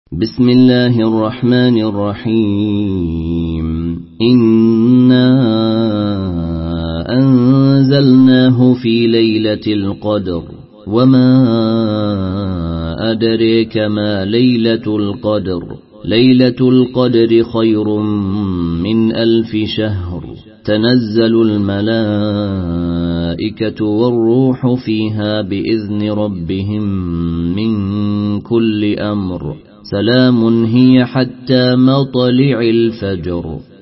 بسم الله الرحمن الرحيم إنا أنزلناه في ليلة القدر وما أدريك ما ليلة القدر ليلة القدر خير من 1000 شهر تنزل الملائكة والروح فيها بإذن ربهم من كل أمر سلام هي حتى مطلع الفجر.